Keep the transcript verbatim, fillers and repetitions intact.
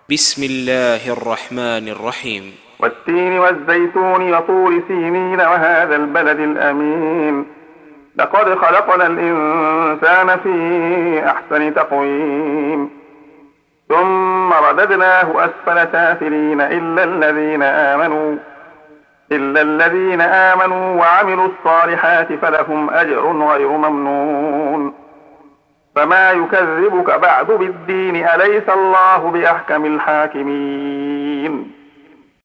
بسم الله الرحمن الرحيم. والتين والزيتون وطور سينين وهذا البلد الأمين لقد خلقنا الإنسان في أحسن تقويم ثم رددناه أسفل سافلين إلا الذين آمنوا إلا الذين آمنوا وعملوا الصالحات فلهم أجر غير ممنون فما يكذبك بعد بالدين أليس الله بأحكم الحاكمين.